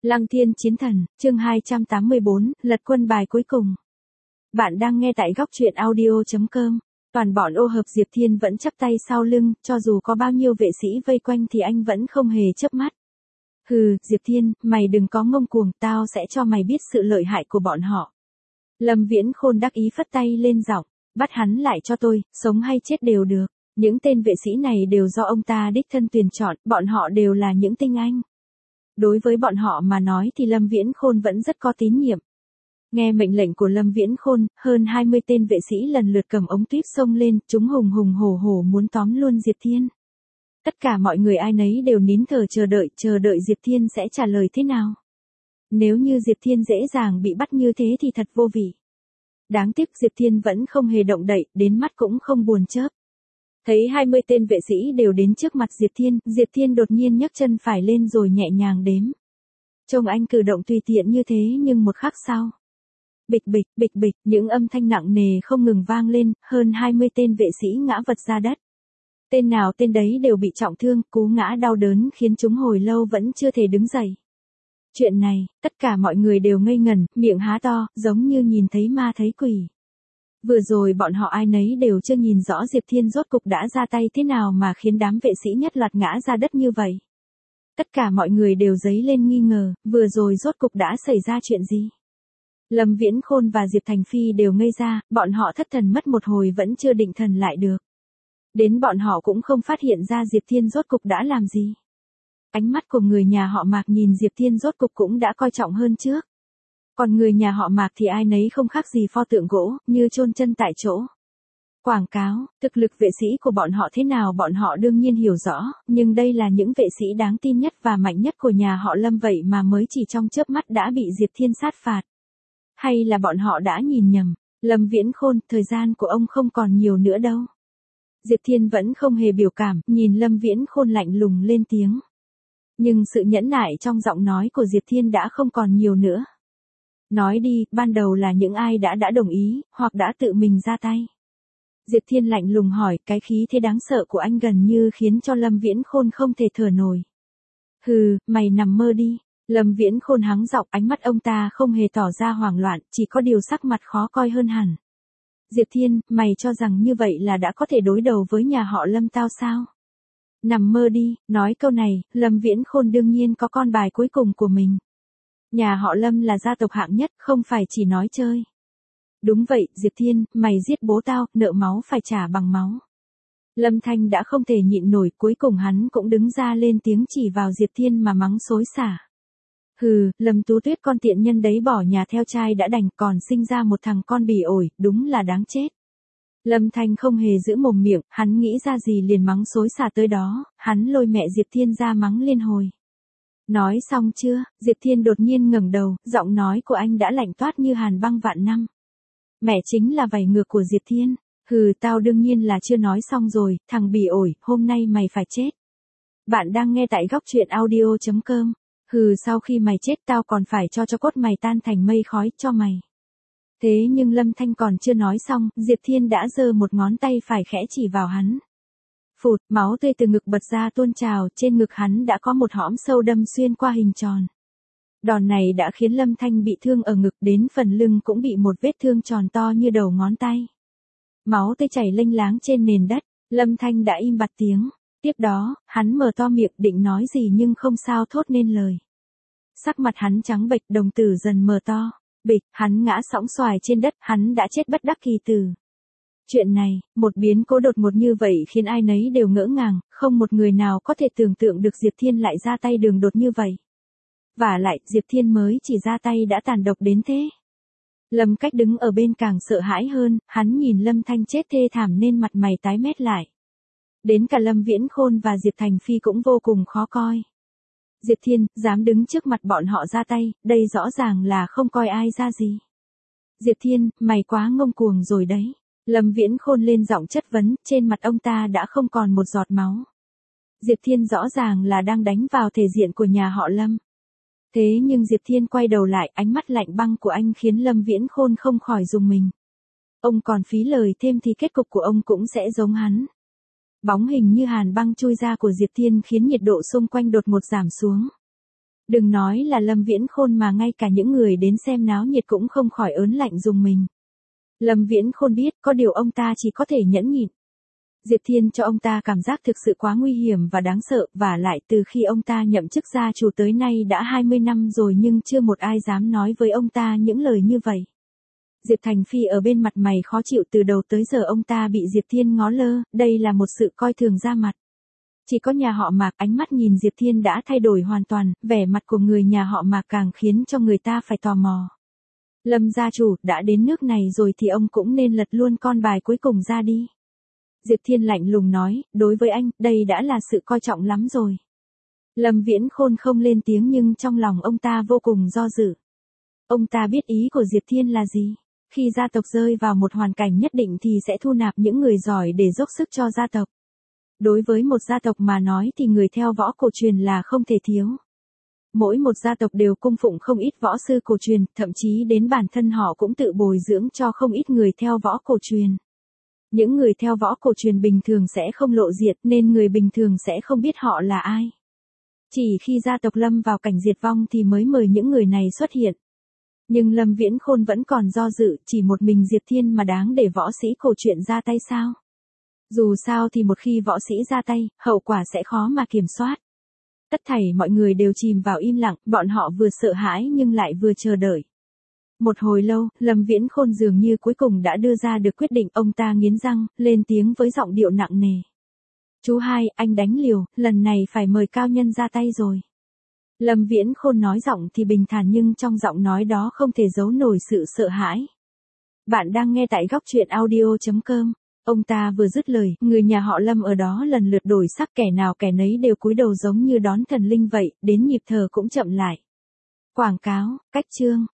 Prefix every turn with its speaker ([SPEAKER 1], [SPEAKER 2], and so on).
[SPEAKER 1] Lăng Thiên Chiến Thần, chương 284, lật quân bài cuối cùng. Bạn đang nghe tại góc truyện audio.com. Toàn bọn ô hợp Diệp Thiên vẫn chắp tay sau lưng, cho dù có bao nhiêu vệ sĩ vây quanh thì anh vẫn không hề chớp mắt. Hừ, Diệp Thiên, mày đừng có ngông cuồng, tao sẽ cho mày biết sự lợi hại của bọn họ. Lâm Viễn Khôn đắc ý phất tay lên giọng, bắt hắn lại cho tôi, sống hay chết đều được. Những tên vệ sĩ này đều do ông ta đích thân tuyển chọn, bọn họ đều là những tinh anh. Đối với bọn họ mà nói thì Lâm Viễn Khôn vẫn rất có tín nhiệm. Nghe mệnh lệnh của Lâm Viễn Khôn, hơn 20 tên vệ sĩ lần lượt cầm ống tuyếp xông lên, chúng hùng hùng hổ hổ muốn tóm luôn Diệp Thiên. Tất cả mọi người ai nấy đều nín thở chờ đợi Diệp Thiên sẽ trả lời thế nào. Nếu như Diệp Thiên dễ dàng bị bắt như thế thì thật vô vị. Đáng tiếc Diệp Thiên vẫn không hề động đậy, đến mắt cũng không buồn chớp. Thấy 20 tên vệ sĩ đều đến trước mặt Diệp Thiên đột nhiên nhấc chân phải lên rồi nhẹ nhàng đếm. Trông anh cử động tùy tiện như thế nhưng một khắc sau. Bịch bịch, bịch bịch, những âm thanh nặng nề không ngừng vang lên, hơn 20 tên vệ sĩ ngã vật ra đất. Tên nào tên đấy đều bị trọng thương, cú ngã đau đớn khiến chúng hồi lâu vẫn chưa thể đứng dậy. Chuyện này, tất cả mọi người đều ngây ngẩn, miệng há to, giống như nhìn thấy ma thấy quỷ. Vừa rồi bọn họ ai nấy đều chưa nhìn rõ Diệp Thiên rốt cục đã ra tay thế nào mà khiến đám vệ sĩ nhất loạt ngã ra đất như vậy. Tất cả mọi người đều dấy lên nghi ngờ, vừa rồi rốt cục đã xảy ra chuyện gì. Lâm Viễn Khôn và Diệp Thành Phi đều ngây ra, bọn họ thất thần mất một hồi vẫn chưa định thần lại được. Đến bọn họ cũng không phát hiện ra Diệp Thiên rốt cục đã làm gì. Ánh mắt của người nhà họ Mạc nhìn Diệp Thiên rốt cục cũng đã coi trọng hơn trước. Còn người nhà họ Mạc thì ai nấy không khác gì pho tượng gỗ, như chôn chân tại chỗ. Quảng cáo, thực lực vệ sĩ của bọn họ thế nào bọn họ đương nhiên hiểu rõ, nhưng đây là những vệ sĩ đáng tin nhất và mạnh nhất của nhà họ Lâm vậy mà mới chỉ trong chớp mắt đã bị Diệp Thiên sát phạt. Hay là bọn họ đã nhìn nhầm, Lâm Viễn Khôn, thời gian của ông không còn nhiều nữa đâu. Diệp Thiên vẫn không hề biểu cảm, nhìn Lâm Viễn Khôn lạnh lùng lên tiếng. Nhưng sự nhẫn nại trong giọng nói của Diệp Thiên đã không còn nhiều nữa. Nói đi, ban đầu là những ai đã đồng ý, hoặc đã tự mình ra tay. Diệp Thiên lạnh lùng hỏi, cái khí thế đáng sợ của anh gần như khiến cho Lâm Viễn Khôn không thể thở nổi. Hừ, mày nằm mơ đi. Lâm Viễn Khôn hắng giọng, ánh mắt ông ta không hề tỏ ra hoảng loạn, chỉ có điều sắc mặt khó coi hơn hẳn. Diệp Thiên, mày cho rằng như vậy là đã có thể đối đầu với nhà họ Lâm tao sao? Nằm mơ đi, nói câu này, Lâm Viễn Khôn đương nhiên có con bài cuối cùng của mình. Nhà họ Lâm là gia tộc hạng nhất, không phải chỉ nói chơi. Đúng vậy, Diệp Thiên, mày giết bố tao, nợ máu phải trả bằng máu. Lâm Thanh đã không thể nhịn nổi, cuối cùng hắn cũng đứng ra lên tiếng chỉ vào Diệp Thiên mà mắng xối xả. Hừ, Lâm Tú Tuyết con tiện nhân đấy bỏ nhà theo trai đã đành còn sinh ra một thằng con bỉ ổi, đúng là đáng chết. Lâm Thanh không hề giữ mồm miệng, hắn nghĩ ra gì liền mắng xối xả tới đó, hắn lôi mẹ Diệp Thiên ra mắng liên hồi. Nói xong chưa, Diệp Thiên đột nhiên ngẩng đầu, giọng nói của anh đã lạnh toát như hàn băng vạn năm. Mẹ chính là vảy ngược của Diệp Thiên. Hừ, tao đương nhiên là chưa nói xong rồi, thằng bỉ ổi, hôm nay mày phải chết. Bạn đang nghe tại góc truyện audio.com. Hừ, sau khi mày chết tao còn phải cho cốt mày tan thành mây khói cho mày. Thế nhưng Lâm Thanh còn chưa nói xong, Diệp Thiên đã giơ một ngón tay phải khẽ chỉ vào hắn. Phụt, máu tươi từ ngực bật ra tuôn trào, trên ngực hắn đã có một hõm sâu đâm xuyên qua hình tròn. Đòn này đã khiến Lâm Thanh bị thương ở ngực, đến phần lưng cũng bị một vết thương tròn to như đầu ngón tay. Máu tươi chảy lênh láng trên nền đất, Lâm Thanh đã im bặt tiếng. Tiếp đó, hắn mở to miệng định nói gì nhưng không sao thốt nên lời. Sắc mặt hắn trắng bệch, đồng tử dần mở to. Bịch, hắn ngã sõng xoài trên đất, hắn đã chết bất đắc kỳ tử. Chuyện này, một biến cố đột ngột như vậy khiến ai nấy đều ngỡ ngàng, không một người nào có thể tưởng tượng được Diệp Thiên lại ra tay đường đột như vậy. Vả lại, Diệp Thiên mới chỉ ra tay đã tàn độc đến thế. Lâm Cách đứng ở bên càng sợ hãi hơn, hắn nhìn Lâm Thanh chết thê thảm nên mặt mày tái mét lại. Đến cả Lâm Viễn Khôn và Diệp Thành Phi cũng vô cùng khó coi. Diệp Thiên, dám đứng trước mặt bọn họ ra tay, đây rõ ràng là không coi ai ra gì. Diệp Thiên, mày quá ngông cuồng rồi đấy. Lâm Viễn Khôn lên giọng chất vấn, trên mặt ông ta đã không còn một giọt máu. Diệp Thiên rõ ràng là đang đánh vào thể diện của nhà họ Lâm. Thế nhưng Diệp Thiên quay đầu lại, ánh mắt lạnh băng của anh khiến Lâm Viễn Khôn không khỏi rùng mình. Ông còn phí lời thêm thì kết cục của ông cũng sẽ giống hắn. Bóng hình như hàn băng chui ra của Diệp Thiên khiến nhiệt độ xung quanh đột ngột giảm xuống. Đừng nói là Lâm Viễn Khôn mà ngay cả những người đến xem náo nhiệt cũng không khỏi ớn lạnh dùng mình. Lâm Viễn Khôn biết có điều ông ta chỉ có thể nhẫn nhịn. Diệp Thiên cho ông ta cảm giác thực sự quá nguy hiểm và đáng sợ, và lại từ khi ông ta nhậm chức gia chủ tới nay đã 20 năm rồi nhưng chưa một ai dám nói với ông ta những lời như vậy. Diệp Thành Phi ở bên mặt mày khó chịu từ đầu tới giờ ông ta bị Diệp Thiên ngó lơ, đây là một sự coi thường ra mặt. Chỉ có nhà họ Mạc ánh mắt nhìn Diệp Thiên đã thay đổi hoàn toàn, vẻ mặt của người nhà họ Mạc càng khiến cho người ta phải tò mò. Lâm gia chủ, đã đến nước này rồi thì ông cũng nên lật luôn con bài cuối cùng ra đi. Diệp Thiên lạnh lùng nói, đối với anh, đây đã là sự coi trọng lắm rồi. Lâm Viễn Khôn không lên tiếng nhưng trong lòng ông ta vô cùng do dự. Ông ta biết ý của Diệp Thiên là gì. Khi gia tộc rơi vào một hoàn cảnh nhất định thì sẽ thu nạp những người giỏi để dốc sức cho gia tộc. Đối với một gia tộc mà nói thì người theo võ cổ truyền là không thể thiếu. Mỗi một gia tộc đều cung phụng không ít võ sư cổ truyền, thậm chí đến bản thân họ cũng tự bồi dưỡng cho không ít người theo võ cổ truyền. Những người theo võ cổ truyền bình thường sẽ không lộ diện nên người bình thường sẽ không biết họ là ai. Chỉ khi gia tộc lâm vào cảnh diệt vong thì mới mời những người này xuất hiện. Nhưng Lâm Viễn Khôn vẫn còn do dự, chỉ một mình Diệp Thiên mà đáng để võ sĩ cổ truyền ra tay sao? Dù sao thì một khi võ sĩ ra tay, hậu quả sẽ khó mà kiểm soát. Tất thảy mọi người đều chìm vào im lặng, bọn họ vừa sợ hãi nhưng lại vừa chờ đợi. Một hồi lâu, Lâm Viễn Khôn dường như cuối cùng đã đưa ra được quyết định, ông ta nghiến răng, lên tiếng với giọng điệu nặng nề. Chú hai, anh đánh liều, lần này phải mời cao nhân ra tay rồi. Lâm Viễn Khôn nói giọng thì bình thản nhưng trong giọng nói đó không thể giấu nổi sự sợ hãi. Bạn đang nghe tại góc truyện audio.com. Ông ta vừa dứt lời, người nhà họ Lâm ở đó lần lượt đổi sắc, kẻ nào kẻ nấy đều cúi đầu giống như đón thần linh vậy, đến nhịp thở cũng chậm lại. Quảng cáo, cách chương.